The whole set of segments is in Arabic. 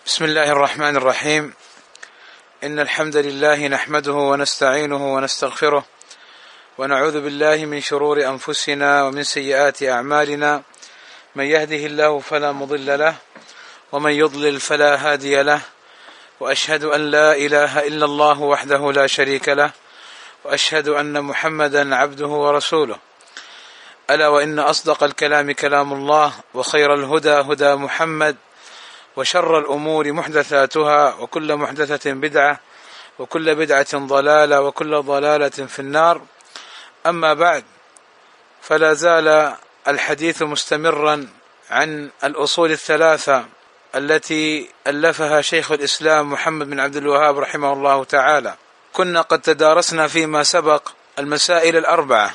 بسم الله الرحمن الرحيم. إن الحمد لله نحمده ونستعينه ونستغفره ونعوذ بالله من شرور أنفسنا ومن سيئات أعمالنا، من يهده الله فلا مضل له ومن يضلل فلا هادي له، وأشهد أن لا إله إلا الله وحده لا شريك له، وأشهد أن محمدا عبده ورسوله. ألا وإن أصدق الكلام كلام الله، وخير الهدى هدى محمد، وشر الأمور محدثاتها، وكل محدثة بدعة، وكل بدعة ضلالة، وكل ضلالة في النار. أما بعد، فلا زال الحديث مستمرا عن الأصول الثلاثة التي ألفها شيخ الإسلام محمد بن عبد الوهاب رحمه الله تعالى. كنا قد تدارسنا فيما سبق المسائل الأربعة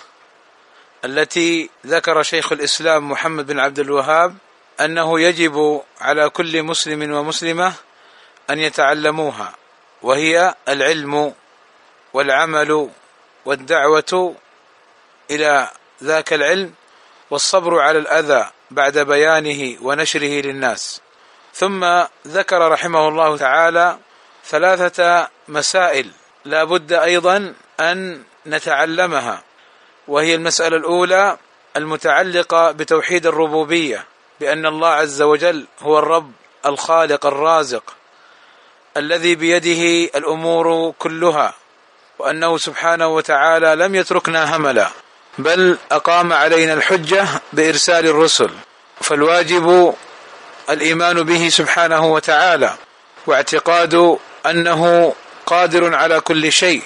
التي ذكر شيخ الإسلام محمد بن عبد الوهاب أنه يجب على كل مسلم ومسلمة أن يتعلموها، وهي العلم والعمل والدعوة إلى ذاك العلم، والصبر على الأذى بعد بيانه ونشره للناس. ثم ذكر رحمه الله تعالى ثلاثة مسائل لا بد أيضا أن نتعلمها، وهي المسألة الأولى المتعلقة بتوحيد الربوبية، بأن الله عز وجل هو الرب الخالق الرازق الذي بيده الأمور كلها، وأنه سبحانه وتعالى لم يتركنا هملا، بل أقام علينا الحجة بإرسال الرسل، فالواجب الإيمان به سبحانه وتعالى، واعتقاد أنه قادر على كل شيء،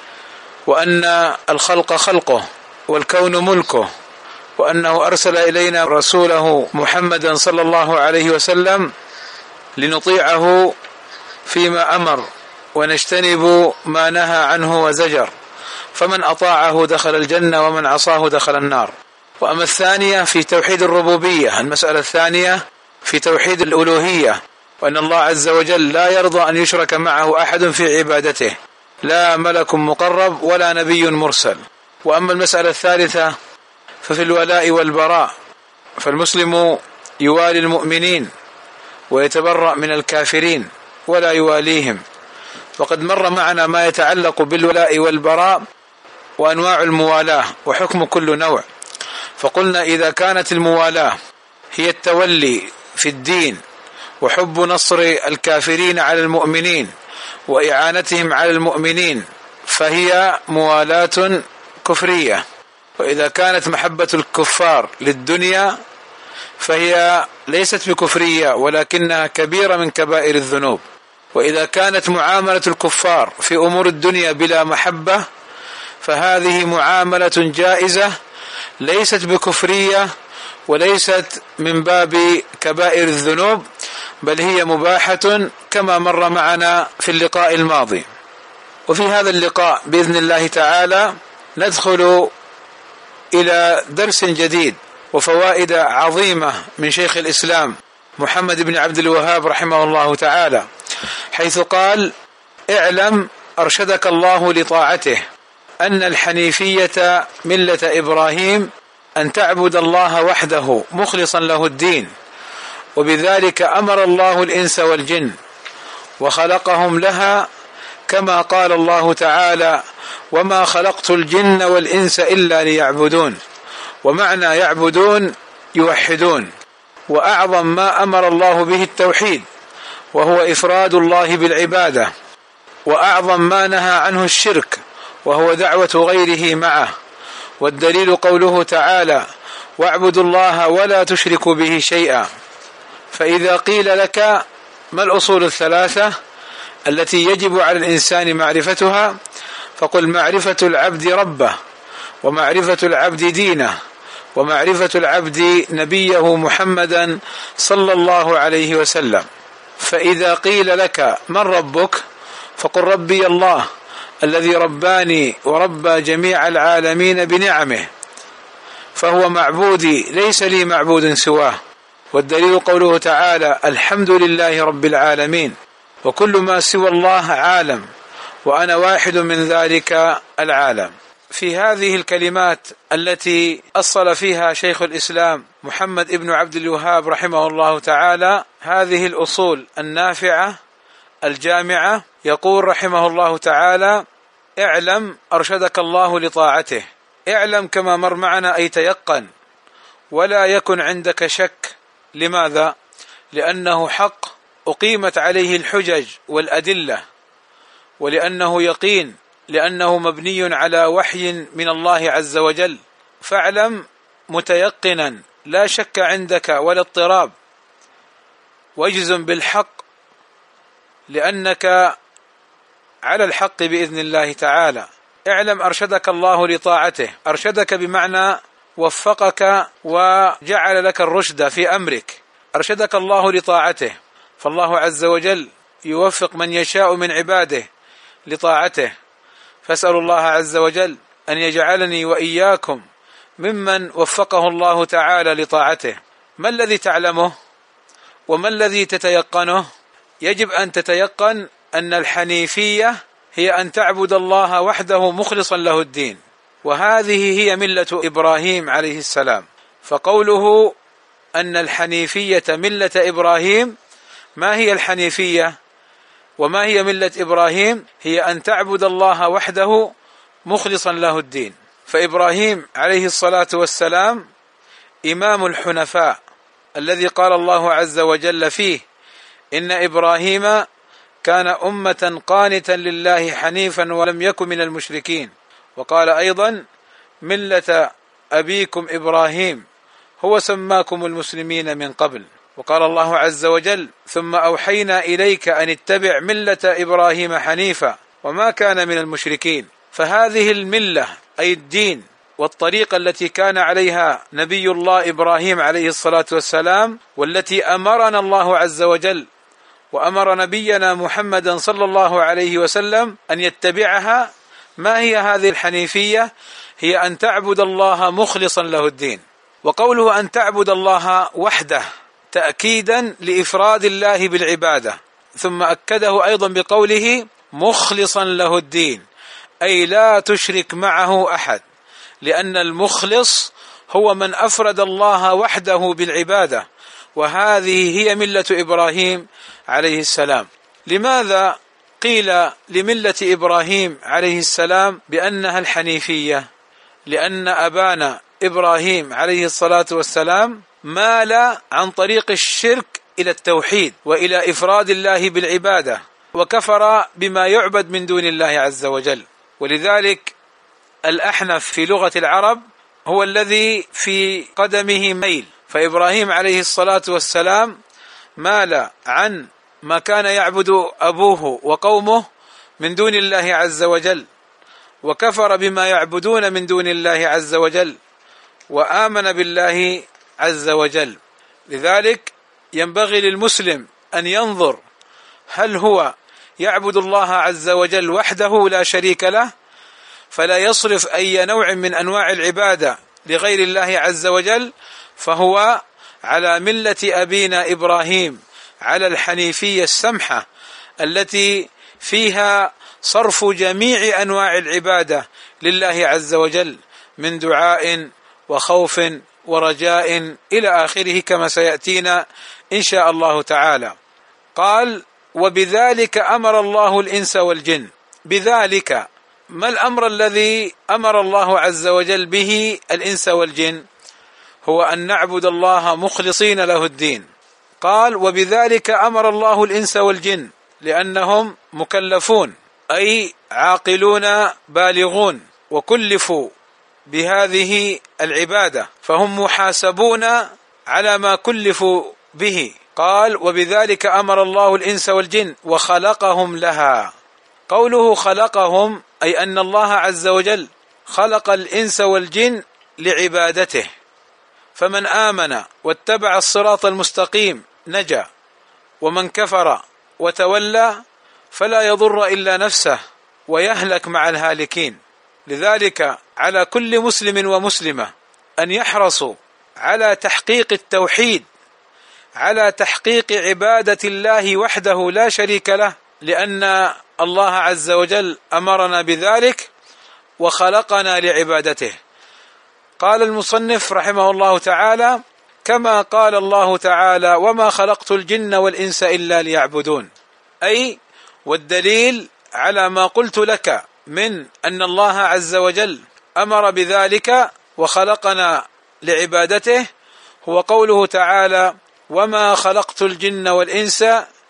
وأن الخلق خلقه والكون ملكه، وأنه أرسل إلينا رسوله محمدا صلى الله عليه وسلم لنطيعه فيما أمر ونجتنب ما نهى عنه وزجر، فمن أطاعه دخل الجنة ومن عصاه دخل النار. وأما الثانية في توحيد الربوبية، المسألة الثانية في توحيد الألوهية، وأن الله عز وجل لا يرضى أن يشرك معه أحد في عبادته، لا ملك مقرب ولا نبي مرسل. وأما المسألة الثالثة ففي الولاء والبراء، فالمسلم يوالي المؤمنين ويتبرأ من الكافرين ولا يواليهم. وقد مر معنا ما يتعلق بالولاء والبراء وأنواع الموالاة وحكم كل نوع، فقلنا إذا كانت الموالاة هي التولي في الدين وحب نصر الكافرين على المؤمنين وإعانتهم على المؤمنين فهي موالاة كفرية، وإذا كانت محبة الكفار للدنيا فهي ليست بكفرية ولكنها كبيرة من كبائر الذنوب. وإذا كانت معاملة الكفار في أمور الدنيا بلا محبة فهذه معاملة جائزة ليست بكفرية وليست من باب كبائر الذنوب، بل هي مباحة كما مر معنا في اللقاء الماضي. وفي هذا اللقاء بإذن الله تعالى ندخل إلى درس جديد وفوائد عظيمة من شيخ الإسلام محمد بن عبد الوهاب رحمه الله تعالى، حيث قال: اعلم أرشدك الله لطاعته أن الحنيفية ملة إبراهيم أن تعبد الله وحده مخلصا له الدين، وبذلك أمر الله الإنس والجن وخلقهم لها، كما قال الله تعالى: وما خلقت الجن والإنس إلا ليعبدون. ومعنى يعبدون يوحدون، وأعظم ما أمر الله به التوحيد وهو إفراد الله بالعبادة، وأعظم ما نهى عنه الشرك وهو دعوة غيره معه، والدليل قوله تعالى: واعبدوا الله ولا تشركوا به شيئا. فإذا قيل لك ما الأصول الثلاثة التي يجب على الإنسان معرفتها، فقل: معرفة العبد ربه، ومعرفة العبد دينه، ومعرفة العبد نبيه محمدا صلى الله عليه وسلم. فإذا قيل لك من ربك، فقل: ربي الله الذي رباني وربى جميع العالمين بنعمه، فهو معبودي ليس لي معبود سواه. والدليل قوله تعالى: الحمد لله رب العالمين، وكل ما سوى الله عالم، وأنا واحد من ذلك العالم. في هذه الكلمات التي أصل فيها شيخ الإسلام محمد ابن عبد الوهاب رحمه الله تعالى هذه الأصول النافعة الجامعة، يقول رحمه الله تعالى: اعلم أرشدك الله لطاعته. اعلم كما مر معنا أي تيقن، ولا يكن عندك شك. لماذا؟ لأنه حق أقيمت عليه الحجج والأدلة، ولأنه يقين، لأنه مبني على وحي من الله عز وجل. فاعلم متيقنا لا شك عندك ولا اضطراب، واجزم بالحق لأنك على الحق بإذن الله تعالى. اعلم أرشدك الله لطاعته. أرشدك بمعنى وفقك وجعل لك الرشد في أمرك، أرشدك الله لطاعته. فالله عز وجل يوفق من يشاء من عباده لطاعته، فاسأل الله عز وجل أن يجعلني وإياكم ممن وفقه الله تعالى لطاعته. ما الذي تعلمه وما الذي تتيقنه؟ يجب أن تتيقن أن الحنيفية هي أن تعبد الله وحده مخلصا له الدين، وهذه هي ملة إبراهيم عليه السلام. فقوله أن الحنيفية ملة إبراهيم، ما هي الحنيفية وما هي ملة إبراهيم؟ هي أن تعبد الله وحده مخلصا له الدين. فإبراهيم عليه الصلاة والسلام إمام الحنفاء، الذي قال الله عز وجل فيه: إن إبراهيم كان أمة قانتا لله حنيفا ولم يكن من المشركين. وقال أيضا: ملة أبيكم إبراهيم هو سماكم المسلمين من قبل. وقال الله عز وجل: ثم أوحينا إليك أن اتبع ملة إبراهيم حنيفا وما كان من المشركين. فهذه الملة أي الدين والطريقة التي كان عليها نبي الله إبراهيم عليه الصلاة والسلام، والتي أمرنا الله عز وجل وأمر نبينا محمدا صلى الله عليه وسلم أن يتبعها. ما هي هذه الحنيفية؟ هي أن تعبد الله مخلصا له الدين. وقوله أن تعبد الله وحده تأكيدا لإفراد الله بالعبادة، ثم أكده أيضا بقوله مخلصا له الدين، أي لا تشرك معه أحد، لأن المخلص هو من أفرد الله وحده بالعبادة، وهذه هي ملة إبراهيم عليه السلام. لماذا قيل لملة إبراهيم عليه السلام بأنها الحنيفية؟ لأن أبانا إبراهيم عليه الصلاة والسلام مال عن طريق الشرك إلى التوحيد وإلى إفراد الله بالعبادة، وكفر بما يعبد من دون الله عز وجل. ولذلك الأحنف في لغة العرب هو الذي في قدمه ميل. فإبراهيم عليه الصلاة والسلام مال عن ما كان يعبد أبوه وقومه من دون الله عز وجل، وكفر بما يعبدون من دون الله عز وجل، وآمن بالله عز وجل. لذلك ينبغي للمسلم أن ينظر هل هو يعبد الله عز وجل وحده لا شريك له، فلا يصرف أي نوع من أنواع العبادة لغير الله عز وجل، فهو على ملة أبينا إبراهيم، على الحنيفية السمحة التي فيها صرف جميع أنواع العبادة لله عز وجل من دعاء وخوف ورجاء إلى آخره، كما سيأتينا إن شاء الله تعالى. قال: وبذلك أمر الله الإنس والجن. بذلك ما الأمر الذي أمر الله عز وجل به الإنس والجن؟ هو أن نعبد الله مخلصين له الدين. قال: وبذلك أمر الله الإنس والجن، لأنهم مكلفون أي عاقلون بالغون، وكلفوا بهذه العبادة، فهم محاسبون على ما كلفوا به. قال: وبذلك أمر الله الإنس والجن وخلقهم لها. قوله خلقهم أي أن الله عز وجل خلق الإنس والجن لعبادته، فمن آمن واتبع الصراط المستقيم نجا، ومن كفر وتولى فلا يضر إلا نفسه ويهلك مع الهالكين. لذلك على كل مسلم ومسلمة أن يحرصوا على تحقيق التوحيد، على تحقيق عبادة الله وحده لا شريك له، لأن الله عز وجل أمرنا بذلك. وخلقنا لعبادته. قال المصنف رحمه الله تعالى: كما قال الله تعالى: وما خلقت الجن والإنس إلا ليعبدون. أي والدليل على ما قلت لك من أن الله عز وجل أمر بذلك وخلقنا لعبادته هو قوله تعالى: وما خلقت الجن والإنس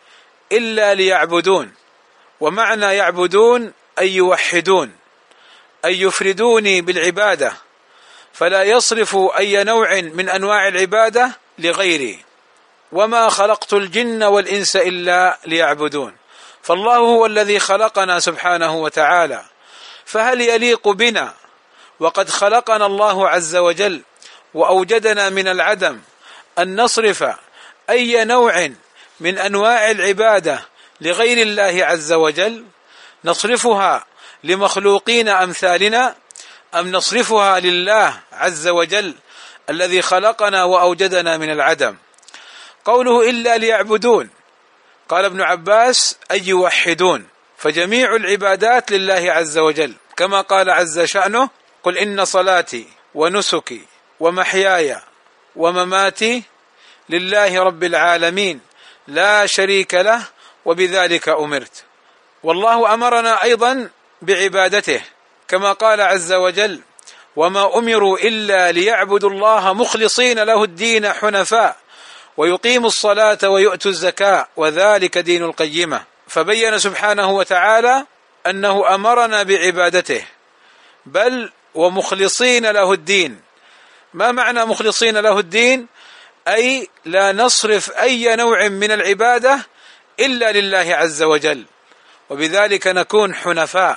إلا ليعبدون. ومعنى يعبدون أي يوحدون، أي يفردوني بالعبادة، فلا يصرف أي نوع من أنواع العبادة لغيري. وما خلقت الجن والإنس إلا ليعبدون. فالله هو الذي خلقنا سبحانه وتعالى، فهل يليق بنا وقد خلقنا الله عز وجل وأوجدنا من العدم أن نصرف أي نوع من أنواع العبادة لغير الله عز وجل؟ نصرفها لمخلوقين أمثالنا أم نصرفها لله عز وجل الذي خلقنا وأوجدنا من العدم؟ قوله إلا ليعبدون، قال ابن عباس: أي يوحدون. فجميع العبادات لله عز وجل، كما قال عز شأنه: قل إن صلاتي ونسكي ومحياي ومماتي لله رب العالمين لا شريك له وبذلك أمرت. والله أمرنا أيضا بعبادته، كما قال عز وجل: وما أمروا إلا ليعبدوا الله مخلصين له الدين حنفاء ويقيموا الصلاة ويؤتوا الزكاة وذلك دين القيمة. فبين سبحانه وتعالى أنه أمرنا بعبادته، بل ومخلصين له الدين. ما معنى مخلصين له الدين؟ أي لا نصرف أي نوع من العبادة إلا لله عز وجل، وبذلك نكون حنفاء،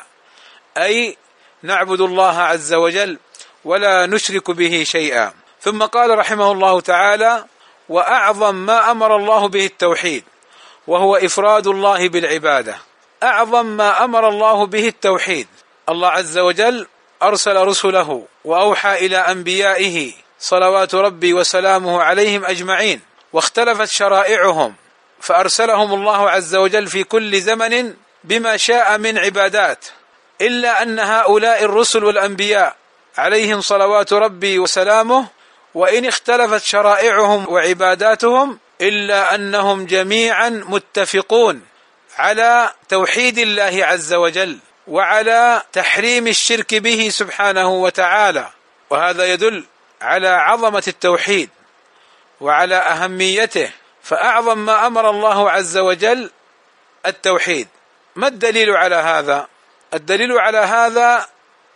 أي نعبد الله عز وجل ولا نشرك به شيئا. ثم قال رحمه الله تعالى: وأعظم ما أمر الله به التوحيد، وهو إفراد الله بالعبادة. أعظم ما أمر الله به التوحيد. الله عز وجل أرسل رسله وأوحى إلى أنبيائه صلوات ربي وسلامه عليهم أجمعين، واختلفت شرائعهم، فأرسلهم الله عز وجل في كل زمن بما شاء من عبادات، إلا أن هؤلاء الرسل والأنبياء عليهم صلوات ربي وسلامه وإن اختلفت شرائعهم وعباداتهم إلا أنهم جميعا متفقون على توحيد الله عز وجل وعلى تحريم الشرك به سبحانه وتعالى. وهذا يدل على عظمة التوحيد وعلى أهميته. فأعظم ما أمر الله عز وجل التوحيد. ما الدليل على هذا؟ الدليل على هذا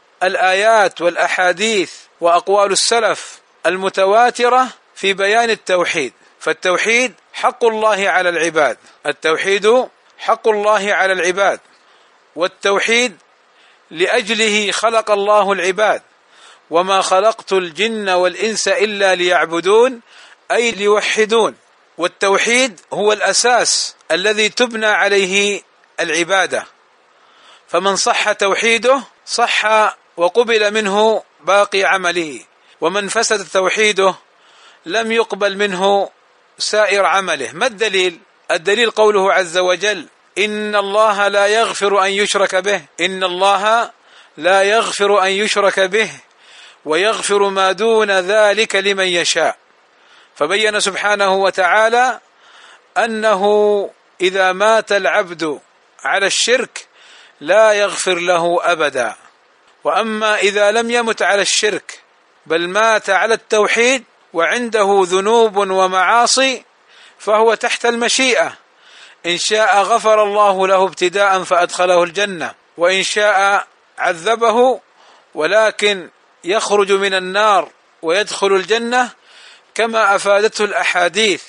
الآيات والأحاديث وأقوال السلف المتواترة في بيان التوحيد. فالتوحيد حق الله على العباد، التوحيد حق الله على العباد، والتوحيد لأجله خلق الله العباد. وما خلقت الجن والإنس إلا ليعبدون، أي ليوحدون. والتوحيد هو الأساس الذي تبنى عليه العبادة، فمن صح توحيده صح وقبل منه باقي عمله، ومن فسد توحيده لم يقبل منه سائر عمله. ما الدليل؟ الدليل قوله عز وجل: إن الله لا يغفر أن يشرك به، إن الله لا يغفر أن يشرك به ويغفر ما دون ذلك لمن يشاء. فبين سبحانه وتعالى أنه إذا مات العبد على الشرك لا يغفر له أبدا. وأما إذا لم يمت على الشرك بل مات على التوحيد وعنده ذنوب ومعاصي فهو تحت المشيئة، إن شاء غفر الله له ابتداء فأدخله الجنة، وإن شاء عذبه ولكن يخرج من النار ويدخل الجنة، كما أفادته الأحاديث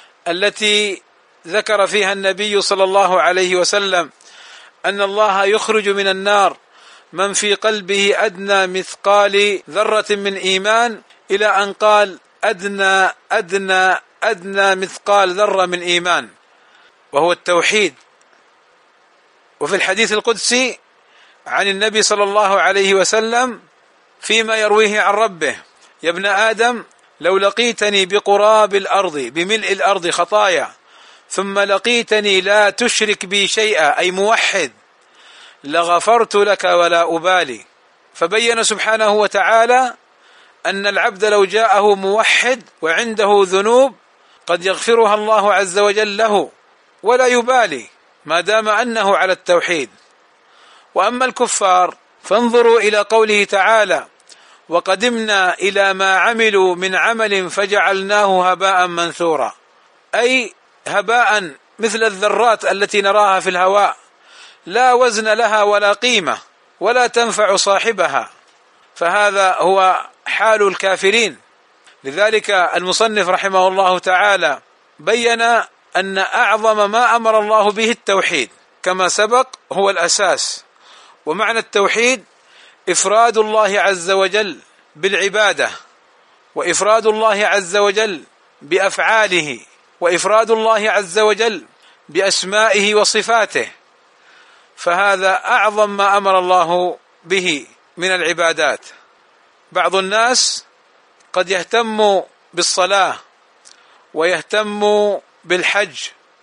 التي ذكر فيها النبي صلى الله عليه وسلم أن الله يخرج من النار من في قلبه أدنى مثقال ذرة من إيمان، إلى أن قال أدنى أدنى أدنى مثقال ذرة من إيمان، وهو التوحيد. وفي الحديث القدسي عن النبي صلى الله عليه وسلم فيما يرويه عن ربه: يا ابن آدم لو لقيتني بقراب الأرض بملء الأرض خطايا ثم لقيتني لا تشرك بي شيئا، أي موحد، لغفرت لك ولا أبالي. فبين سبحانه وتعالى أن العبد لو جاءه موحد وعنده ذنوب قد يغفرها الله عز وجل له ولا يبالي ما دام أنه على التوحيد. وأما الكفار فانظروا إلى قوله تعالى: وقدمنا إلى ما عملوا من عمل فجعلناه هباء منثورا، أي هباء مثل الذرات التي نراها في الهواء، لا وزن لها ولا قيمة ولا تنفع صاحبها، فهذا هو حال الكافرين. لذلك المصنف رحمه الله تعالى بين أن أعظم ما أمر الله به التوحيد كما سبق هو الأساس. ومعنى التوحيد إفراد الله عز وجل بالعبادة، وإفراد الله عز وجل بأفعاله، وإفراد الله عز وجل بأسمائه وصفاته، فهذا أعظم ما أمر الله به من العبادات. بعض الناس قد يهتم بالصلاة ويهتم بالحج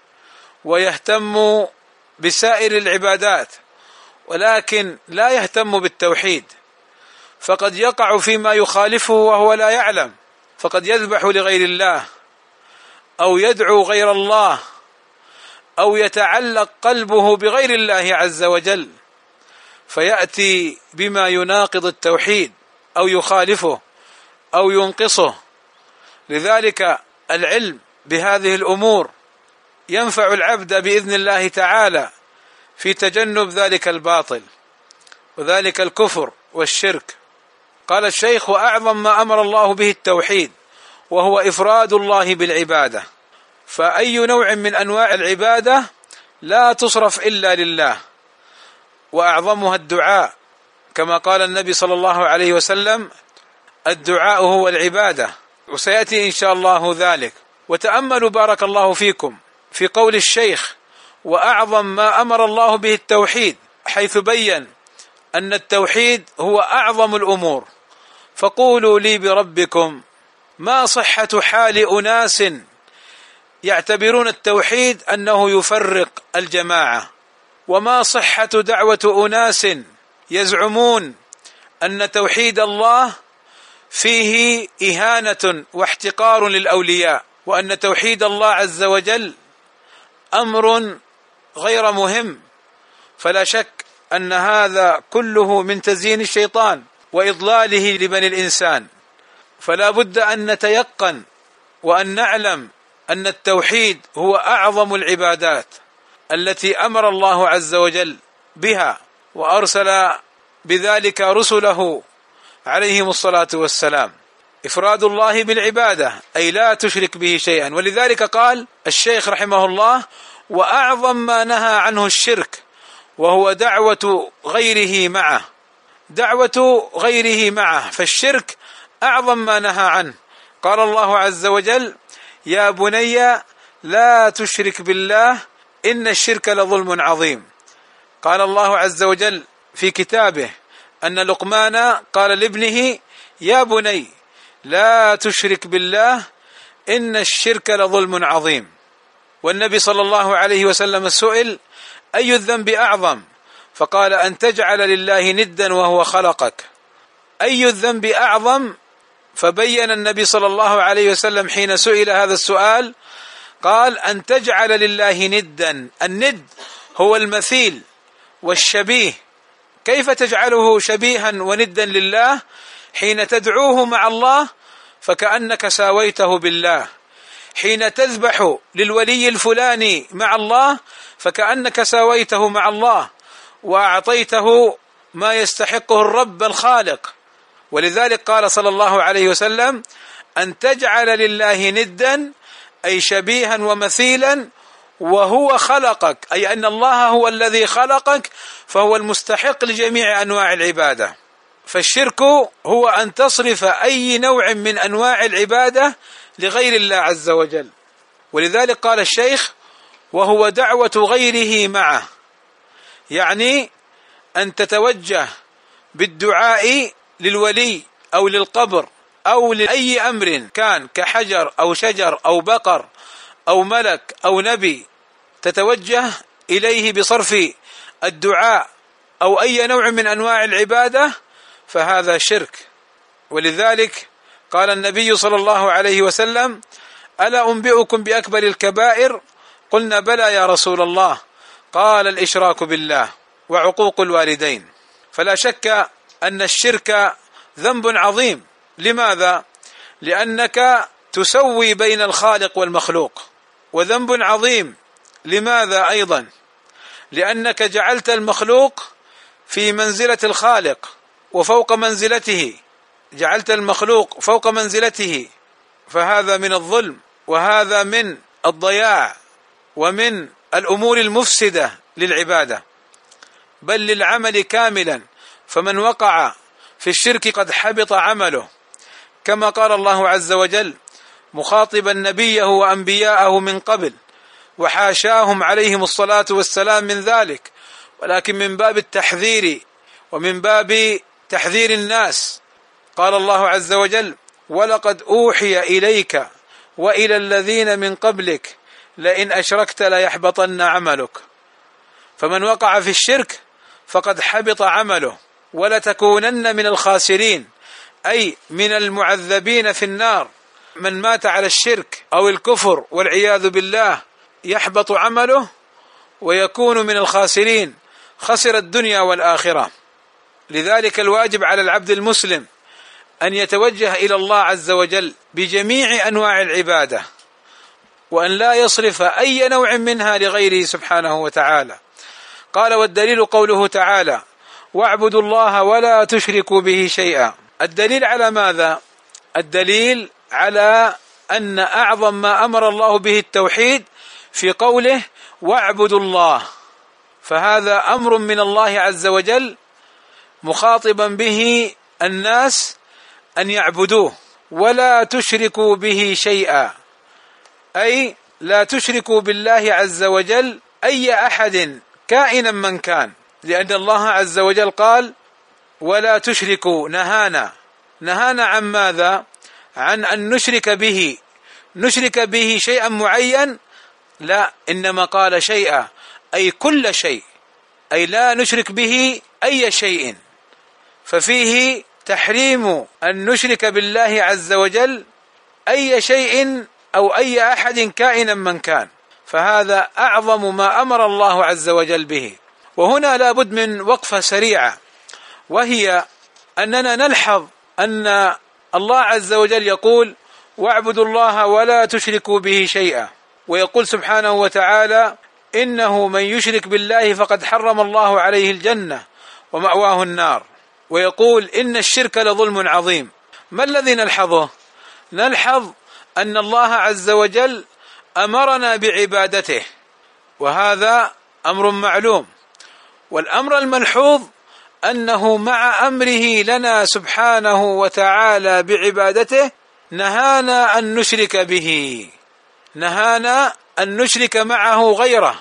ويهتم بسائر العبادات، ولكن لا يهتم بالتوحيد، فقد يقع فيما يخالفه وهو لا يعلم، فقد يذبح لغير الله أو يدعو غير الله أو يتعلق قلبه بغير الله عز وجل، فيأتي بما يناقض التوحيد أو يخالفه أو ينقصه. لذلك العلم بهذه الأمور ينفع العبد بإذن الله تعالى في تجنب ذلك الباطل وذلك الكفر والشرك. قال الشيخ: وأعظم ما أمر الله به التوحيد، وهو إفراد الله بالعبادة، فأي نوع من أنواع العبادة لا تصرف إلا لله، وأعظمها الدعاء، كما قال النبي صلى الله عليه وسلم: الدعاء هو العبادة، وسيأتي إن شاء الله ذلك. وتأملوا بارك الله فيكم في قول الشيخ: وأعظم ما أمر الله به التوحيد، حيث بين أن التوحيد هو أعظم الأمور. فقولوا لي بربكم ما صحة حال أناس يعتبرون التوحيد أنه يفرق الجماعة، وما صحة دعوة أناس يزعمون أن توحيد الله فيه إهانة واحتقار للأولياء، وأن توحيد الله عز وجل أمر غير مهم. فلا شك أن هذا كله من تزيين الشيطان وإضلاله لبني الإنسان، فلا بد أن نتيقن وأن نعلم أن التوحيد هو أعظم العبادات التي أمر الله عز وجل بها، وأرسل بذلك رسله عليهم الصلاة والسلام. إفراد الله بالعبادة أي لا تشرك به شيئا. ولذلك قال الشيخ رحمه الله: وأعظم ما نهى عنه الشرك، وهو دعوة غيره معه، دعوة غيره معه، فالشرك أعظم ما نهى عنه. قال الله عز وجل: يا بني لا تشرك بالله إن الشرك لظلم عظيم. قال الله عز وجل في كتابه أن لقمان قال لابنه: يا بني لا تشرك بالله إن الشرك لظلم عظيم. والنبي صلى الله عليه وسلم سئل: أي الذنب أعظم؟ فقال: أن تجعل لله ندا وهو خلقك. أي الذنب أعظم؟ فبين النبي صلى الله عليه وسلم حين سئل هذا السؤال قال: أن تجعل لله ندا. الند هو المثيل والشبيه. كيف تجعله شبيها وندا لله؟ حين تدعوه مع الله فكأنك ساويته بالله، حين تذبح للولي الفلاني مع الله فكأنك ساويته مع الله وأعطيته ما يستحقه الرب الخالق. ولذلك قال صلى الله عليه وسلم: أن تجعل لله ندا أي شبيها ومثيلا وهو خلقك، أي أن الله هو الذي خلقك فهو المستحق لجميع أنواع العبادة. فالشرك هو أن تصرف أي نوع من أنواع العبادة لغير الله عز وجل. ولذلك قال الشيخ: وهو دعوة غيره معه، يعني أن تتوجه بالدعاء للولي أو للقبر أو لأي أمر كان كحجر أو شجر أو بقر أو ملك أو نبي، تتوجه إليه بصرف الدعاء أو أي نوع من أنواع العبادة، فهذا شرك. ولذلك قال النبي صلى الله عليه وسلم: ألا أنبئكم بأكبر الكبائر؟ قلنا: بلى يا رسول الله. قال: الإشراك بالله وعقوق الوالدين. فلا شك أن الشرك ذنب عظيم. لماذا؟ لأنك تسوي بين الخالق والمخلوق. وذنب عظيم لماذا أيضا؟ لأنك جعلت المخلوق في منزلة الخالق وفوق منزلته، جعلت المخلوق فوق منزلته، فهذا من الظلم، وهذا من الضياع، ومن الأمور المفسدة للعبادة بل للعمل كاملا. فمن وقع في الشرك قد حبط عمله، كما قال الله عز وجل مخاطبا نبيه وأنبياءه من قبل، وحاشاهم عليهم الصلاة والسلام من ذلك، ولكن من باب التحذير ومن باب تحذير الناس. قال الله عز وجل: ولقد أوحي إليك وإلى الذين من قبلك لئن أشركت ليحبطن عملك. فمن وقع في الشرك فقد حبط عمله ولتكونن من الخاسرين، أي من المعذبين في النار. من مات على الشرك أو الكفر والعياذ بالله يحبط عمله ويكون من الخاسرين، خسر الدنيا والآخرة. لذلك الواجب على العبد المسلم أن يتوجه إلى الله عز وجل بجميع أنواع العبادة، وأن لا يصرف أي نوع منها لغيره سبحانه وتعالى. قال: والدليل قوله تعالى: واعبدوا الله ولا تشركوا به شيئا. الدليل على ماذا؟ الدليل على أن أعظم ما أمر الله به التوحيد في قوله: واعبدوا الله. فهذا أمر من الله عز وجل مخاطبا به الناس أن يعبدوه ولا تشركوا به شيئا، أي لا تشركوا بالله عز وجل أي أحد كائنا من كان، لأن الله عز وجل قال: ولا تشركوا. نهانا عن ماذا؟ عن أن نشرك به شيئا معين، لا، إنما قال شيئا أي كل شيء، أي لا نشرك به أي شيء. ففيه تحريم أن نشرك بالله عز وجل أي شيء أو أي أحد كائنا من كان، فهذا أعظم ما أمر الله عز وجل به. وهنا لابد من وقفة سريعة، وهي أننا نلحظ أن الله عز وجل يقول: واعبدوا الله ولا تشركوا به شيئا، ويقول سبحانه وتعالى: إنه من يشرك بالله فقد حرم الله عليه الجنة ومأواه النار، ويقول: إن الشرك لظلم عظيم. ما الذي نلحظه؟ نلحظ أن الله عز وجل أمرنا بعبادته، وهذا أمر معلوم. والأمر الملحوظ أنه مع أمره لنا سبحانه وتعالى بعبادته نهانا أن نشرك به، نهانا أن نشرك معه غيره.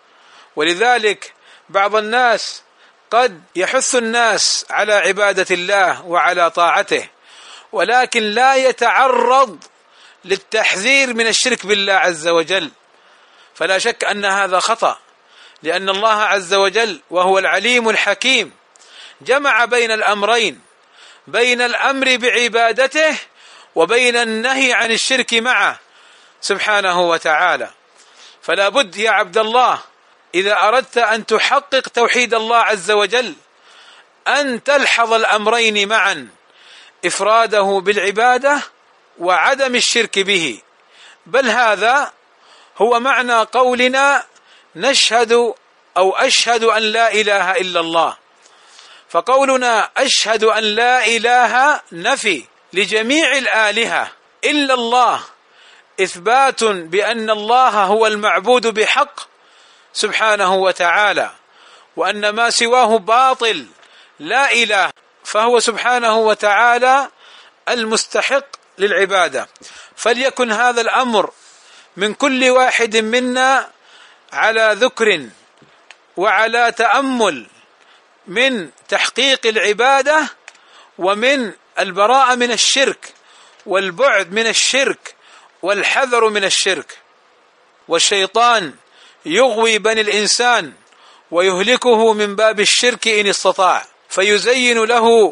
ولذلك بعض الناس قد يحث الناس على عبادة الله وعلى طاعته، ولكن لا يتعرض للتحذير من الشرك بالله عز وجل. فلا شك أن هذا خطأ، لأن الله عز وجل وهو العليم الحكيم جمع بين الأمرين، بين الأمر بعبادته وبين النهي عن الشرك معه سبحانه وتعالى. فلا بد يا عبد الله إذا أردت أن تحقق توحيد الله عز وجل أن تلحظ الأمرين معا: إفراده بالعبادة وعدم الشرك به. بل هذا هو معنى قولنا نشهد أو أشهد أن لا إله إلا الله. فقولنا أشهد أن لا إله نفي لجميع الآلهة إلا الله، إثبات بأن الله هو المعبود بحق سبحانه وتعالى، وأن ما سواه باطل لا إله، فهو سبحانه وتعالى المستحق للعبادة. فليكن هذا الأمر من كل واحد منا على ذكر وعلى تأمل من تحقيق العبادة ومن البراءة من الشرك والبعد من الشرك والحذر من الشرك. والشيطان يغوي بني الإنسان ويهلكه من باب الشرك إن استطاع، فيزين له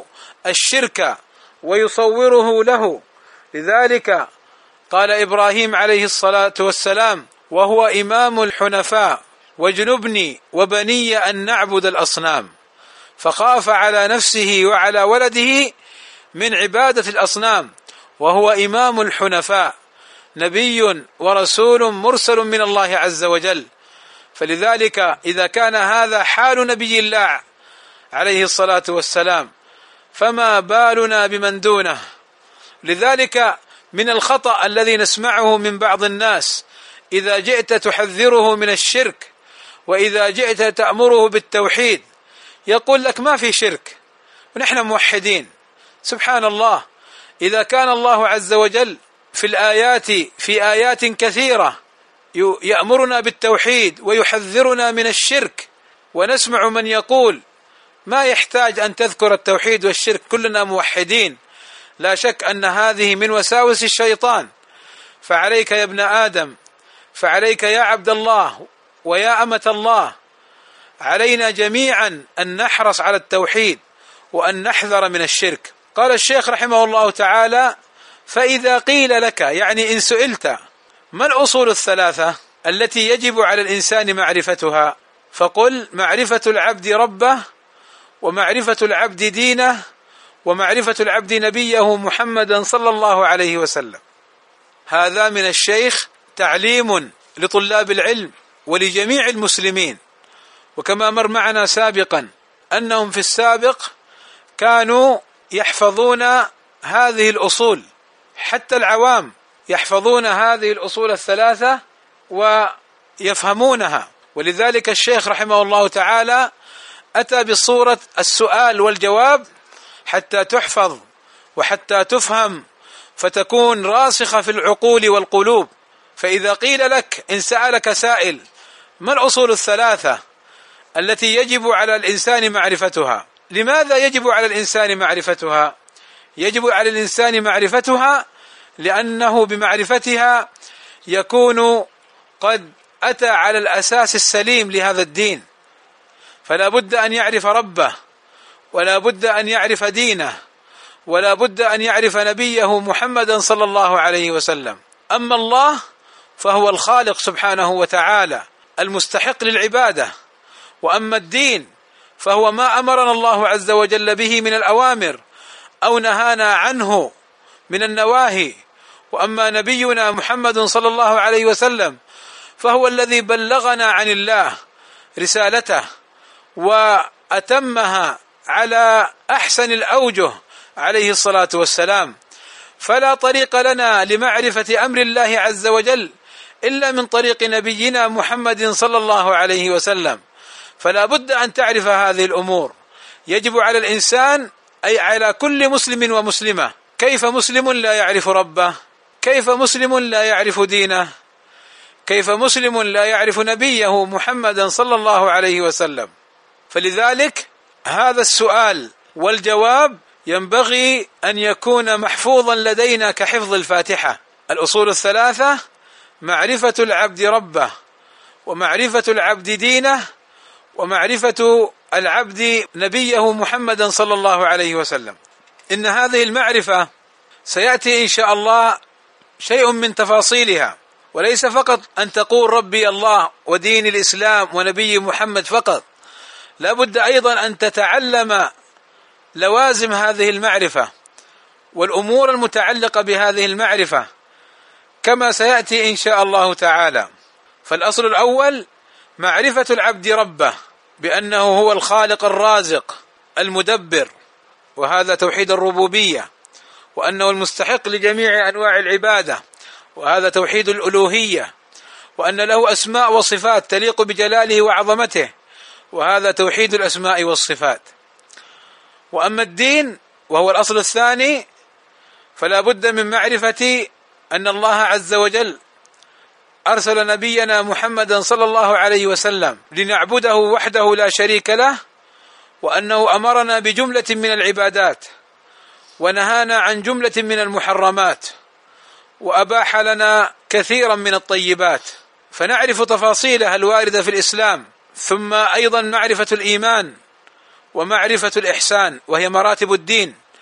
الشرك ويصوره له. لذلك قال إبراهيم عليه الصلاة والسلام وهو إمام الحنفاء: واجنبني وبني أن نعبد الأصنام. فخاف على نفسه وعلى ولده من عبادة الأصنام، وهو إمام الحنفاء، نبي ورسول مرسل من الله عز وجل. فلذلك إذا كان هذا حال نبي الله عليه الصلاة والسلام، فما بالنا بمن دونه؟ لذلك من الخطأ الذي نسمعه من بعض الناس: إذا جئت تحذره من الشرك وإذا جئت تأمره بالتوحيد يقول لك ما في شرك ونحن موحدين. سبحان الله، إذا كان الله عز وجل في آيات كثيرة يأمرنا بالتوحيد ويحذرنا من الشرك، ونسمع من يقول ما يحتاج أن تذكر التوحيد والشرك، كلنا موحدين، لا شك أن هذه من وساوس الشيطان. فعليك يا ابن آدم، فعليك يا عبد الله ويا أمة الله، علينا جميعا أن نحرص على التوحيد وأن نحذر من الشرك. قال الشيخ رحمه الله تعالى: فإذا قيل لك، يعني إن سئلت، ما الأصول الثلاثة التي يجب على الإنسان معرفتها؟ فقل: معرفة العبد ربه، ومعرفة العبد دينه، ومعرفة العبد نبيه محمدا صلى الله عليه وسلم. هذا من الشيخ تعليم لطلاب العلم ولجميع المسلمين. وكما مر معنا سابقا أنهم في السابق كانوا يحفظون هذه الأصول، حتى العوام يحفظون هذه الأصول الثلاثة ويفهمونها. ولذلك الشيخ رحمه الله تعالى أتى بصورة السؤال والجواب حتى تحفظ وحتى تفهم فتكون راسخة في العقول والقلوب. فإذا قيل لك، إن سألك سائل: ما الأصول الثلاثة التي يجب على الإنسان معرفتها؟ لماذا يجب على الإنسان معرفتها؟ يجب على الإنسان معرفتها لأنه بمعرفتها يكون قد أتى على الأساس السليم لهذا الدين. فلا بد أن يعرف ربه، ولا بد أن يعرف دينه، ولا بد أن يعرف نبيه محمدا صلى الله عليه وسلم. أما الله فهو الخالق سبحانه وتعالى المستحق للعبادة، وأما الدين فهو ما أمرنا الله عز وجل به من الأوامر أو نهانا عنه من النواهي. وأما نبينا محمد صلى الله عليه وسلم فهو الذي بلغنا عن الله رسالته وأتمها على أحسن الأوجه عليه الصلاة والسلام. فلا طريق لنا لمعرفة أمر الله عز وجل إلا من طريق نبينا محمد صلى الله عليه وسلم. فلا بد أن تعرف هذه الأمور. يجب على الإنسان، أي على كل مسلم ومسلمة. كيف مسلم لا يعرف ربه؟ كيف مسلم لا يعرف دينه؟ كيف مسلم لا يعرف نبيه محمدا صلى الله عليه وسلم؟ فلذلك هذا السؤال والجواب ينبغي أن يكون محفوظا لدينا كحفظ الفاتحة. الأصول الثلاثة: معرفة العبد ربه، ومعرفة العبد دينه، ومعرفة العبد نبيه محمدا صلى الله عليه وسلم. إن هذه المعرفة سيأتي إن شاء الله شيء من تفاصيلها، وليس فقط أن تقول ربي الله ودين الإسلام ونبي محمد فقط، لا بد أيضا أن تتعلم لوازم هذه المعرفة والأمور المتعلقة بهذه المعرفة كما سيأتي إن شاء الله تعالى. فالأصل الأول معرفة العبد ربه بأنه هو الخالق الرازق المدبر، وهذا توحيد الربوبية، وأنه المستحق لجميع أنواع العبادة، وهذا توحيد الألوهية، وأن له أسماء وصفات تليق بجلاله وعظمته، وهذا توحيد الأسماء والصفات. وأما الدين وهو الأصل الثاني، فلا بد من معرفة أن الله عز وجل أرسل نبينا محمدا صلى الله عليه وسلم لنعبده وحده لا شريك له، وأنه أمرنا بجملة من العبادات ونهانا عن جملة من المحرمات، وأباح لنا كثيرا من الطيبات، فنعرف تفاصيلها الواردة في الإسلام. ثم أيضا معرفة الإيمان ومعرفة الإحسان، وهي مراتب الدين،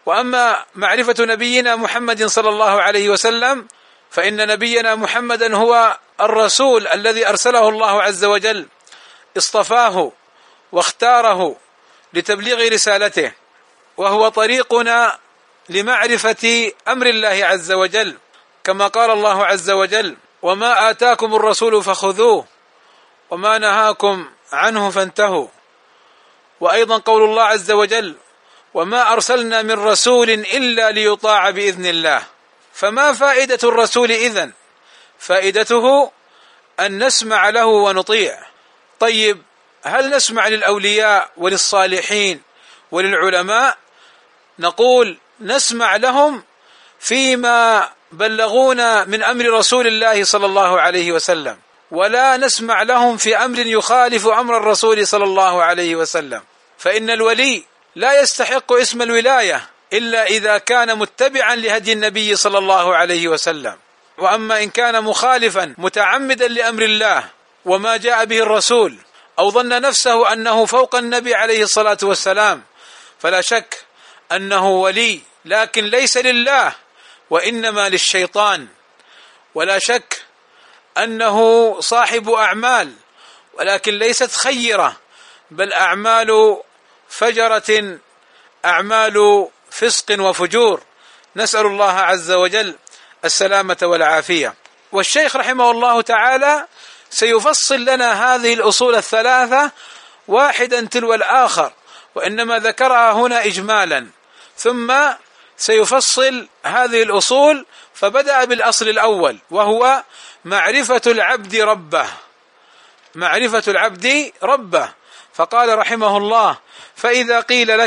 وأما معرفة نبينا محمد صلى الله عليه وسلم فإن نبينا محمدا هو الرسول الذي أرسله الله عز وجل، اصطفاه واختاره لتبليغ رسالته، وهو طريقنا لمعرفة أمر الله عز وجل، كما قال الله عز وجل: وما آتاكم الرسول فخذوه وما نهاكم عنه فانتهوا. وأيضا قول الله عز وجل: وما أرسلنا من رسول إلا ليطاع بإذن الله. فما فائدة الرسول إذن؟ فائدته أن نسمع له ونطيع. طيب، هل نسمع للأولياء وللصالحين وللعلماء؟ نقول نسمع لهم فيما بلغونا من أمر رسول الله صلى الله عليه وسلم، ولا نسمع لهم في أمر يخالف أمر الرسول صلى الله عليه وسلم. فإن الولي لا يستحق اسم الولاية إلا إذا كان متبعا لهدي النبي صلى الله عليه وسلم. وأما إن كان مخالفا متعمدا لأمر الله وما جاء به الرسول، أو ظن نفسه أنه فوق النبي عليه الصلاة والسلام، فلا شك أنه ولي، لكن ليس لله وإنما للشيطان. ولا شك أنه صاحب أعمال، ولكن ليست خيرة، بل أعمال فجرة، أعمال فسق وفجور، نسأل الله عز وجل السلامة والعافية. والشيخ رحمه الله تعالى سيفصل لنا هذه الأصول الثلاثة واحدا تلو الآخر، وإنما ذكرها هنا إجمالا، ثم سيفصل هذه الأصول. فبدأ بالأصل الأول، وهو معرفة العبد ربه. معرفة العبد ربه، فقال رحمه الله: فإذا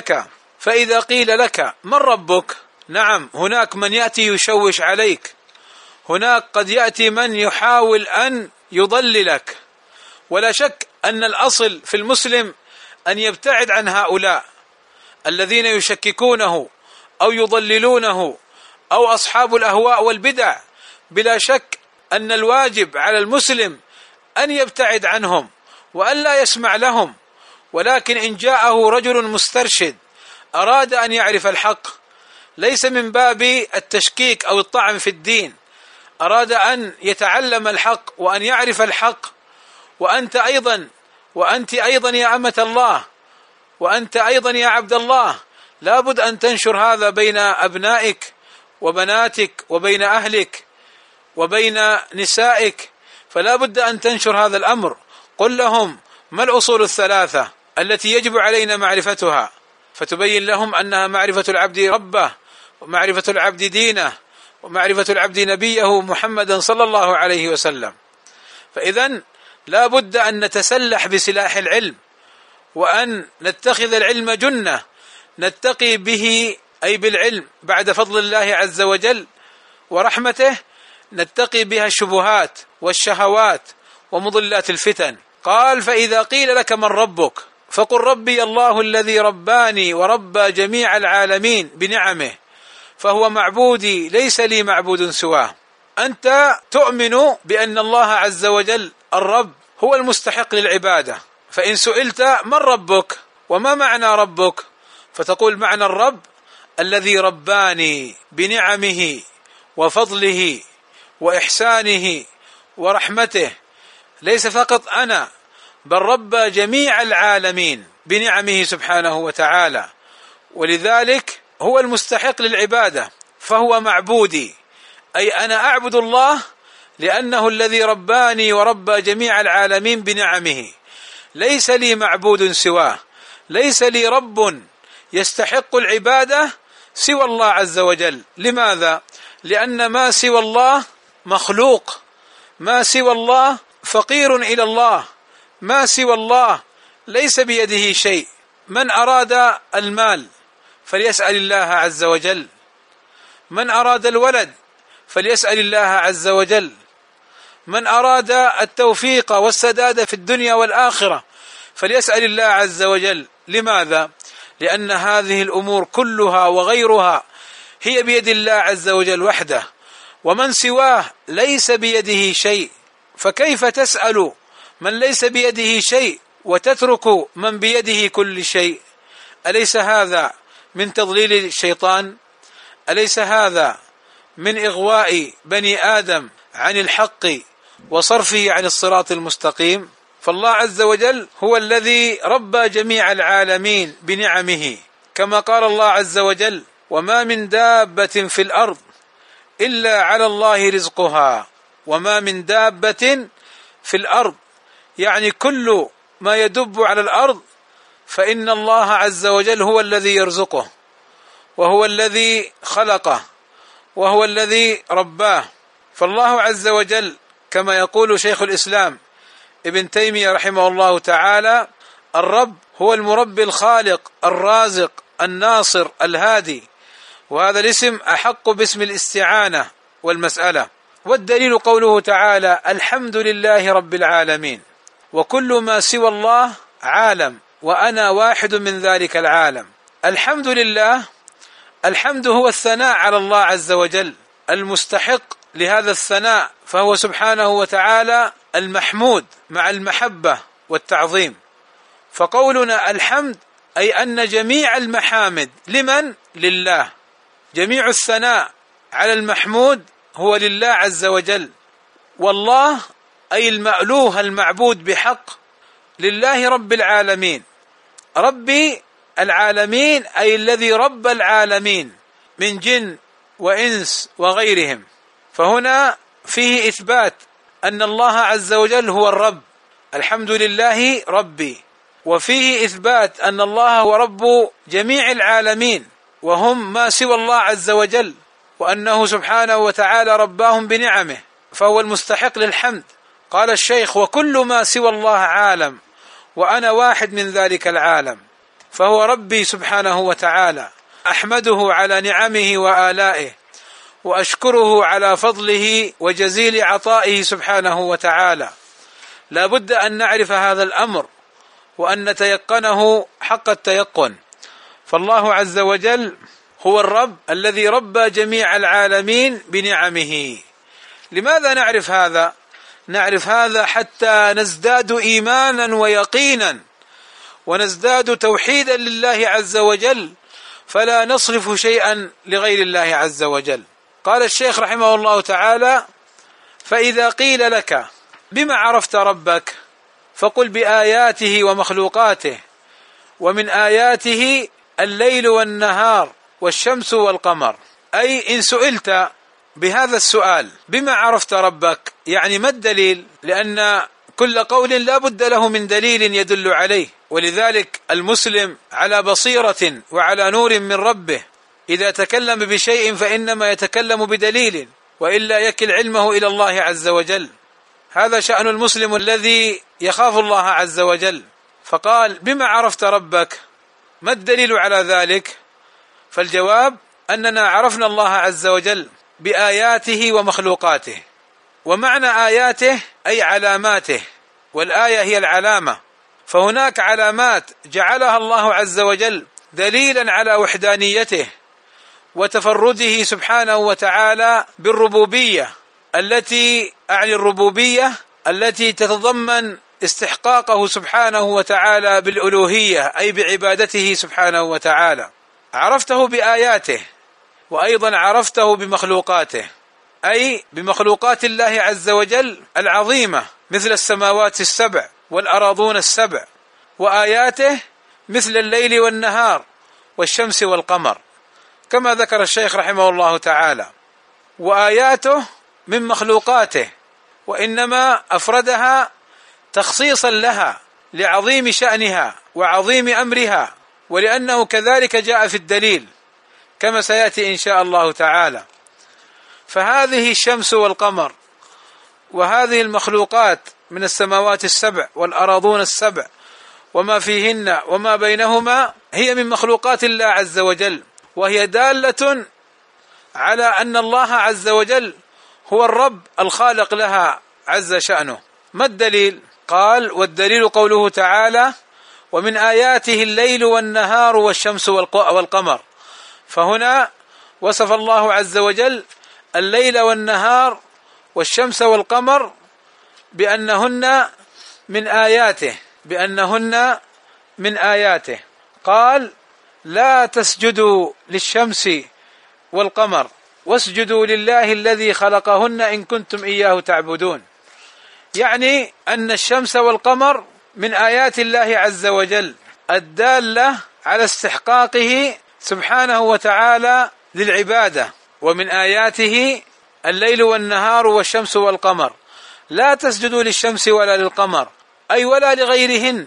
قيل لك من ربك؟ نعم، هناك من يأتي يشوش عليك، هناك قد يأتي من يحاول أن يضللك، ولا شك أن الأصل في المسلم أن يبتعد عن هؤلاء الذين يشككونه أو يضللونه أو أصحاب الأهواء والبدع. بلا شك أن الواجب على المسلم أن يبتعد عنهم وأن لا يسمع لهم. ولكن إن جاءه رجل مسترشد أراد أن يعرف الحق، ليس من باب التشكيك أو الطعن في الدين، أراد أن يتعلم الحق وأن يعرف الحق، وأنت أيضا يا أمة الله، وأنت أيضا يا عبد الله، لابد أن تنشر هذا بين أبنائك وبناتك وبين أهلك وبين نسائك، فلا بد أن تنشر هذا الأمر. قل لهم ما الأصول الثلاثة التي يجب علينا معرفتها، فتبين لهم أنها معرفة العبد ربه، ومعرفة العبد دينه، ومعرفة العبد نبيه محمدا صلى الله عليه وسلم. فإذن لا بد أن نتسلح بسلاح العلم، وأن نتخذ العلم جنة نتقي به، أي بالعلم بعد فضل الله عز وجل ورحمته نتقي بها الشبهات والشهوات ومضلات الفتن. قال: فإذا قيل لك من ربك فقل ربي الله الذي رباني وربى جميع العالمين بنعمه، فهو معبودي ليس لي معبود سواه. أنت تؤمن بأن الله عز وجل الرب هو المستحق للعبادة، فإن سئلت من ربك وما معنى ربك، فتقول معنى الرب الذي رباني بنعمه وفضله وإحسانه ورحمته، ليس فقط أنا، بل ربى جميع العالمين بنعمه سبحانه وتعالى، ولذلك هو المستحق للعبادة، فهو معبودي، أي أنا أعبد الله لأنه الذي رباني وربى جميع العالمين بنعمه، ليس لي معبود سواه، ليس لي رب يستحق العبادة سوى الله عز وجل. لماذا؟ لأن ما سوى الله مخلوق، ما سوى الله فقير إلى الله، ما سوى الله ليس بيده شيء. من أراد المال فليسأل الله عز وجل، من أراد الولد فليسأل الله عز وجل، من أراد التوفيق والسداد في الدنيا والآخرة فليسأل الله عز وجل. لماذا؟ لأن هذه الأمور كلها وغيرها هي بيد الله عز وجل وحده، ومن سواه ليس بيده شيء، فكيف تسأل من ليس بيده شيء وتترك من بيده كل شيء؟ أليس هذا من تضليل الشيطان؟ أليس هذا من إغواء بني آدم عن الحق وصرفه عن الصراط المستقيم؟ فالله عز وجل هو الذي ربى جميع العالمين بنعمه، كما قال الله عز وجل: وما من دابة في الأرض إلا على الله رزقها. وما من دابة في الأرض يعني كل ما يدب على الأرض فإن الله عز وجل هو الذي يرزقه، وهو الذي خلقه، وهو الذي رباه. فالله عز وجل كما يقول شيخ الإسلام ابن تيمية رحمه الله تعالى: الرب هو المربي الخالق الرازق الناصر الهادي، وهذا الاسم أحق باسم الاستعانة والمسألة. والدليل قوله تعالى: الحمد لله رب العالمين، وكل ما سوى الله عالم وأنا واحد من ذلك العالم. الحمد لله، الحمد هو الثناء على الله عز وجل المستحق لهذا الثناء، فهو سبحانه وتعالى المحمود مع المحبة والتعظيم. فقولنا الحمد أي أن جميع المحامد لمن؟ لله. جميع الثناء على المحمود هو لله عز وجل، والله أي المألوه المعبود بحق لله رب العالمين. ربي العالمين أي الذي رب العالمين من جن وإنس وغيرهم. فهنا فيه إثبات أن الله عز وجل هو الرب، الحمد لله ربي، وفيه إثبات أن الله هو رب جميع العالمين وهم ما سوى الله عز وجل، وأنه سبحانه وتعالى رباهم بنعمه، فهو المستحق للحمد. قال الشيخ: وكل ما سوى الله عالم وأنا واحد من ذلك العالم. فهو ربي سبحانه وتعالى، أحمده على نعمه وآلائه، وأشكره على فضله وجزيل عطائه سبحانه وتعالى. لا بد أن نعرف هذا الأمر وأن نتيقنه حق التيقن. فالله عز وجل هو الرب الذي ربى جميع العالمين بنعمه. لماذا نعرف هذا؟ نعرف هذا حتى نزداد إيمانا ويقينا، ونزداد توحيدا لله عز وجل، فلا نصرف شيئا لغير الله عز وجل. قال الشيخ رحمه الله تعالى: فإذا قيل لك بما عرفت ربك فقل بآياته ومخلوقاته، ومن آياته الليل والنهار والشمس والقمر. أي إن سئلت بهذا السؤال بما عرفت ربك، يعني ما الدليل؟ لأن كل قول لا بد له من دليل يدل عليه، ولذلك المسلم على بصيرة وعلى نور من ربه، إذا تكلم بشيء فإنما يتكلم بدليل، وإلا يكل علمه إلى الله عز وجل. هذا شأن المسلم الذي يخاف الله عز وجل. فقال: بما عرفت ربك، ما الدليل على ذلك؟ فالجواب أننا عرفنا الله عز وجل بآياته ومخلوقاته. ومعنى آياته أي علاماته، والآية هي العلامة. فهناك علامات جعلها الله عز وجل دليلا على وحدانيته وتفرده سبحانه وتعالى بالربوبية، التي أعني الربوبية التي تتضمن استحقاقه سبحانه وتعالى بالألوهية، أي بعبادته سبحانه وتعالى. عرفته بآياته، وأيضا عرفته بمخلوقاته، أي بمخلوقات الله عز وجل العظيمة، مثل السماوات السبع والأراضون السبع. وآياته مثل الليل والنهار والشمس والقمر، كما ذكر الشيخ رحمه الله تعالى. وآياته من مخلوقاته، وإنما أفردها تخصيصا لها لعظيم شأنها وعظيم أمرها، ولأنه كذلك جاء في الدليل كما سيأتي إن شاء الله تعالى. فهذه الشمس والقمر وهذه المخلوقات من السماوات السبع والأراضون السبع وما فيهن وما بينهما هي من مخلوقات الله عز وجل، وهي دالة على أن الله عز وجل هو الرب الخالق لها عز شأنه. ما الدليل؟ قال: والدليل قوله تعالى: ومن آياته الليل والنهار والشمس والقمر. فهنا وصف الله عز وجل الليل والنهار والشمس والقمر بأنهن من آياته، بأنهن من آياته. قال: لا تسجدوا للشمس والقمر واسجدوا لله الذي خلقهن إن كنتم إياه تعبدون. يعني أن الشمس والقمر من آيات الله عز وجل الدالة على استحقاقه سبحانه وتعالى للعبادة، ومن آياته الليل والنهار والشمس والقمر. لا تسجدوا للشمس ولا للقمر، أي ولا لغيرهن،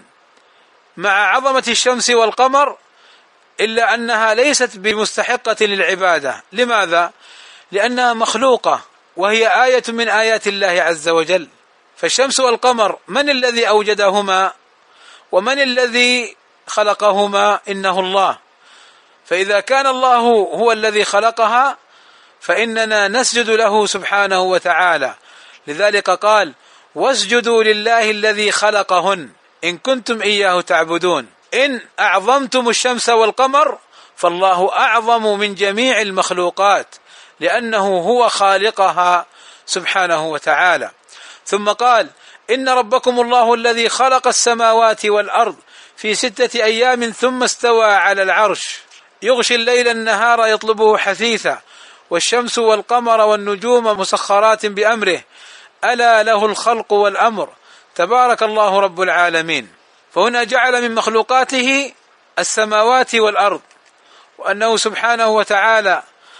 مع عظمة الشمس والقمر، إلا أنها ليست بمستحقة للعبادة. لماذا؟ لأنها مخلوقة وهي آية من آيات الله عز وجل. فالشمس والقمر من الذي أوجدهما ومن الذي خلقهما؟ إنه الله. فإذا كان الله هو الذي خلقها فإننا نسجد له سبحانه وتعالى. لذلك قال واسجدوا لله الذي خلقهن إن كنتم إياه تعبدون. إن أعظمتم الشمس والقمر فالله أعظم من جميع المخلوقات، لأنه هو خالقها سبحانه وتعالى. ثم قال إن ربكم الله الذي خلق السماوات والأرض في 6 أيام ثم استوى على العرش يغشي الليل النهار يطلبه حثيثا والشمس والقمر والنجوم مسخرات بأمره ألا له الخلق والأمر تبارك الله رب العالمين. فهنا جعل من مخلوقاته السماوات والأرض، وأنه سبحانه وتعالى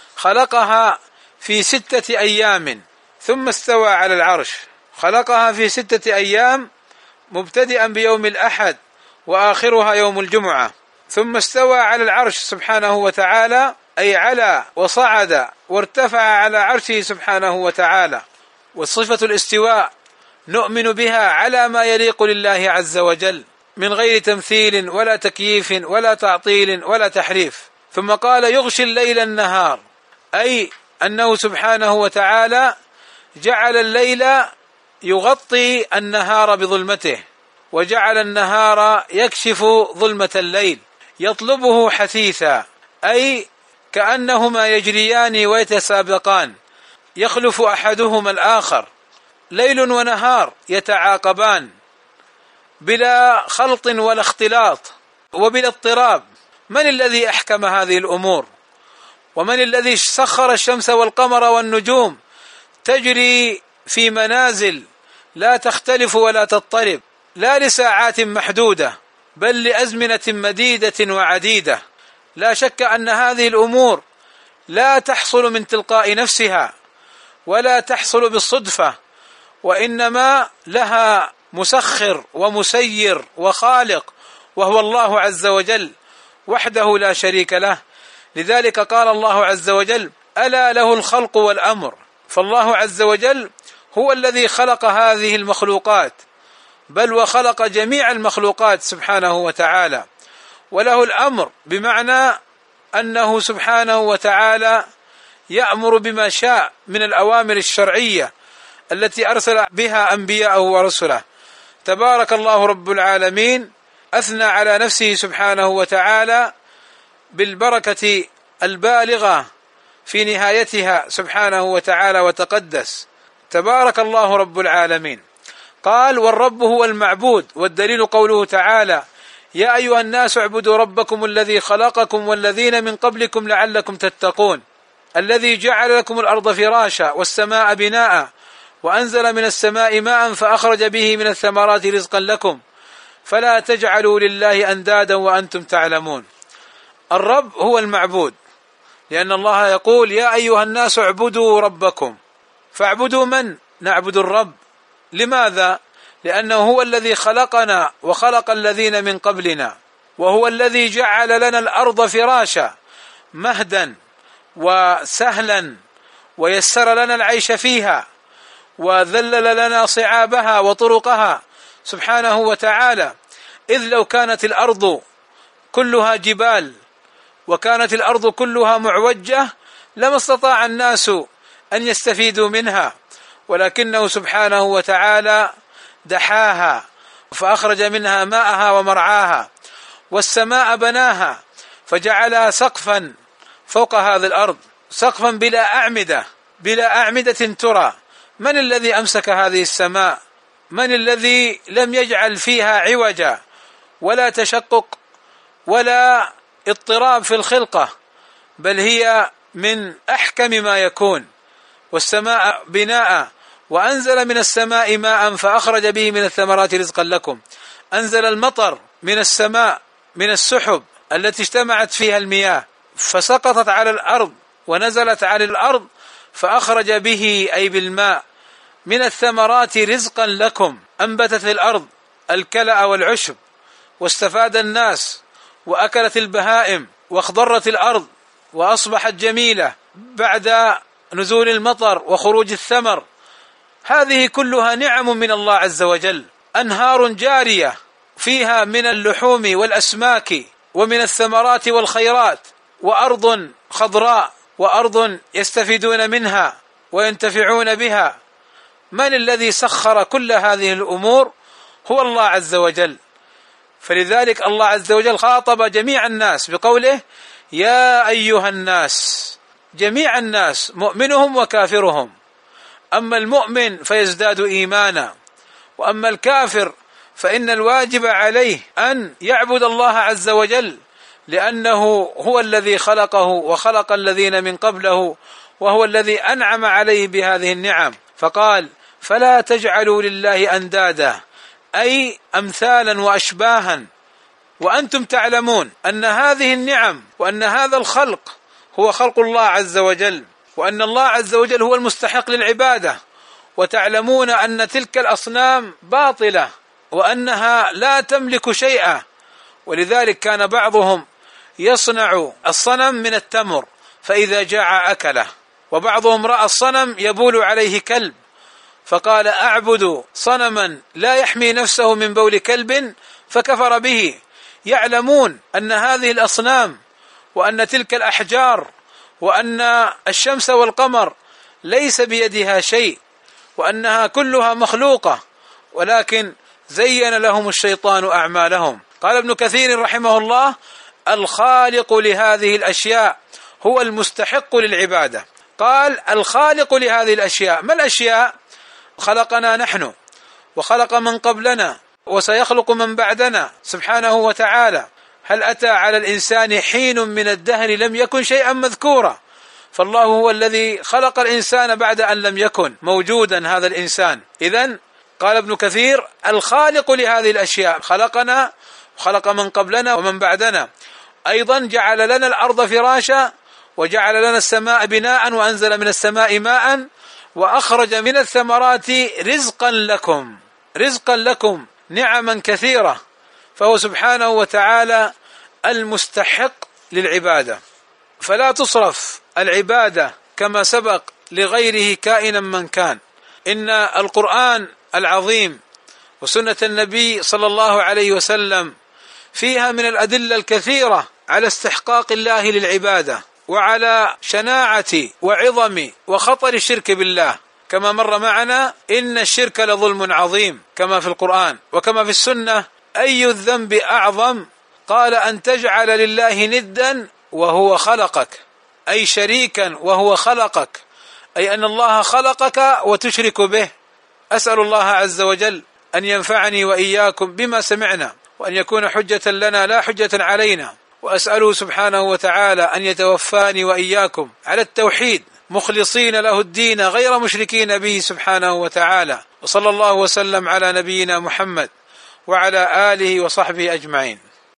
خلقها في 6 أيام ثم استوى على العرش. خلقها في 6 أيام مبتدئا بيوم الأحد وآخرها يوم الجمعة، ثم استوى على العرش سبحانه وتعالى، أي على وصعد وارتفع على عرشه سبحانه وتعالى. والصفة الاستواء نؤمن بها على ما يليق لله عز وجل من غير تمثيل ولا تكييف ولا تعطيل ولا تحريف. ثم قال يغشي الليل النهار، أي أنه سبحانه وتعالى جعل الليل يغطي النهار بظلمته، وجعل النهار يكشف ظلمة الليل يطلبه حثيثا، أي كأنهما يجريان ويتسابقان يخلف أحدهما الآخر، ليل ونهار يتعاقبان بلا خلط ولا اختلاط وبلا اضطراب. من الذي أحكم هذه الأمور؟ ومن الذي سخر الشمس والقمر والنجوم تجري في منازل لا تختلف ولا تضطرب، لا لساعات محدودة بل لأزمنة مديدة وعديدة؟ لا شك أن هذه الأمور لا تحصل من تلقاء نفسها ولا تحصل بالصدفة، وإنما لها مسخر ومسير وخالق، وهو الله عز وجل وحده لا شريك له. لذلك قال الله عز وجل ألا له الخلق والأمر. فالله عز وجل هو الذي خلق هذه المخلوقات، بل وخلق جميع المخلوقات سبحانه وتعالى، وله الأمر بمعنى أنه سبحانه وتعالى يأمر بما شاء من الأوامر الشرعية التي أرسل بها أنبياءه ورسله. تبارك الله رب العالمين أثنى على نفسه سبحانه وتعالى بالبركة البالغة في نهايتها سبحانه وتعالى وتقدس. تبارك الله رب العالمين. قال والرب هو المعبود، والدليل قوله تعالى يا أيها الناس اعبدوا ربكم الذي خلقكم والذين من قبلكم لعلكم تتقون، الذي جعل لكم الأرض فراشا والسماء بناء وأنزل من السماء ماء فأخرج به من الثمرات رزقا لكم فلا تجعلوا لله أندادا وأنتم تعلمون. الرب هو المعبود، لأن الله يقول يا أيها الناس اعبدوا ربكم. فاعبدوا من؟ نعبد الرب. لماذا؟ لأنه هو الذي خلقنا وخلق الذين من قبلنا، وهو الذي جعل لنا الأرض فراشا مهدا وسهلا، ويسر لنا العيش فيها، وذلل لنا صعابها وطرقها سبحانه وتعالى. إذ لو كانت الأرض كلها جبال وكانت الأرض كلها معوجة لما استطاع الناس أن يستفيدوا منها، ولكنه سبحانه وتعالى دحاها فأخرج منها ماءها ومرعاها، والسماء بناها فجعلها سقفا فوق هذه الأرض، سقفا بلا أعمدة ترى. من الذي أمسك هذه السماء؟ من الذي لم يجعل فيها عوجا ولا تشقق ولا اضطراب في الخلقة، بل هي من أحكم ما يكون. والسماء بناء، وأنزل من السماء ماء فأخرج به من الثمرات رزقا لكم. أنزل المطر من السماء من السحب التي اجتمعت فيها المياه فسقطت على الأرض ونزلت على الأرض، فأخرج به أي بالماء من الثمرات رزقا لكم. أنبتت الأرض الكلأ والعشب، واستفاد الناس، وأكلت البهائم، واخضرت الأرض وأصبحت جميلة بعد نزول المطر وخروج الثمر. هذه كلها نعم من الله عز وجل، أنهار جارية فيها من اللحوم والأسماك ومن الثمرات والخيرات، وأرض خضراء، وأرض يستفيدون منها وينتفعون بها. من الذي سخر كل هذه الأمور؟ هو الله عز وجل. فلذلك الله عز وجل خاطب جميع الناس بقوله: يا أيها الناس، جميع الناس مؤمنهم وكافرهم. أما المؤمن فيزداد إيمانا، وأما الكافر فإن الواجب عليه أن يعبد الله عز وجل، لأنه هو الذي خلقه وخلق الذين من قبله، وهو الذي أنعم عليه بهذه النعم. فقال: فلا تجعلوا لله أندادا، أي أمثالا وأشباها، وأنتم تعلمون أن هذه النعم وأن هذا الخلق هو خلق الله عز وجل، وأن الله عز وجل هو المستحق للعبادة، وتعلمون أن تلك الأصنام باطلة وأنها لا تملك شيئا. ولذلك كان بعضهم يصنع الصنم من التمر فإذا جاع أكله، وبعضهم رأى الصنم يبول عليه كلب فقال: أعبد صنما لا يحمي نفسه من بول كلب، فكفر به. يعلمون أن هذه الأصنام وأن تلك الأحجار وأن الشمس والقمر ليس بيدها شيء، وأنها كلها مخلوقة، ولكن زين لهم الشيطان أعمالهم. قال ابن كثير رحمه الله: الخالق لهذه الأشياء هو المستحق للعبادة. قال: الخالق لهذه الأشياء، ما الأشياء؟ خلقنا نحن، وخلق من قبلنا، وسيخلق من بعدنا سبحانه وتعالى. هل أتى على الإنسان حين من الدهر لم يكن شيئا مذكورا؟ فالله هو الذي خلق الإنسان بعد أن لم يكن موجودا هذا الإنسان. إذن قال ابن كثير: الخالق لهذه الأشياء، خلقنا وخلق من قبلنا ومن بعدنا. أيضا جعل لنا الأرض فراشا، وجعل لنا السماء بناء، وأنزل من السماء ماء، وأخرج من الثمرات رزقا لكم. رزقا لكم، نعما كثيرة. فهو سبحانه وتعالى المستحق للعبادة، فلا تصرف العبادة كما سبق لغيره كائنا من كان. إن القرآن العظيم وسنة النبي صلى الله عليه وسلم فيها من الأدلة الكثيرة على استحقاق الله للعبادة، وعلى شناعة وعظم وخطر الشرك بالله، كما مر معنا: إن الشرك لظلم عظيم، كما في القرآن وكما في السنة. أي الذنب أعظم؟ قال: أن تجعل لله ندا وهو خلقك، أي شريكا وهو خلقك، أي أن الله خلقك وتشرك به. أسأل الله عز وجل أن ينفعني وإياكم بما سمعنا، وأن يكون حجة لنا لا حجة علينا. وأسأله سبحانه وتعالى أن يتوفاني وإياكم على التوحيد مخلصين له الدين غير مشركين به سبحانه وتعالى. وصلى الله وسلم على نبينا محمد وعلى آله وصحبه أجمعين.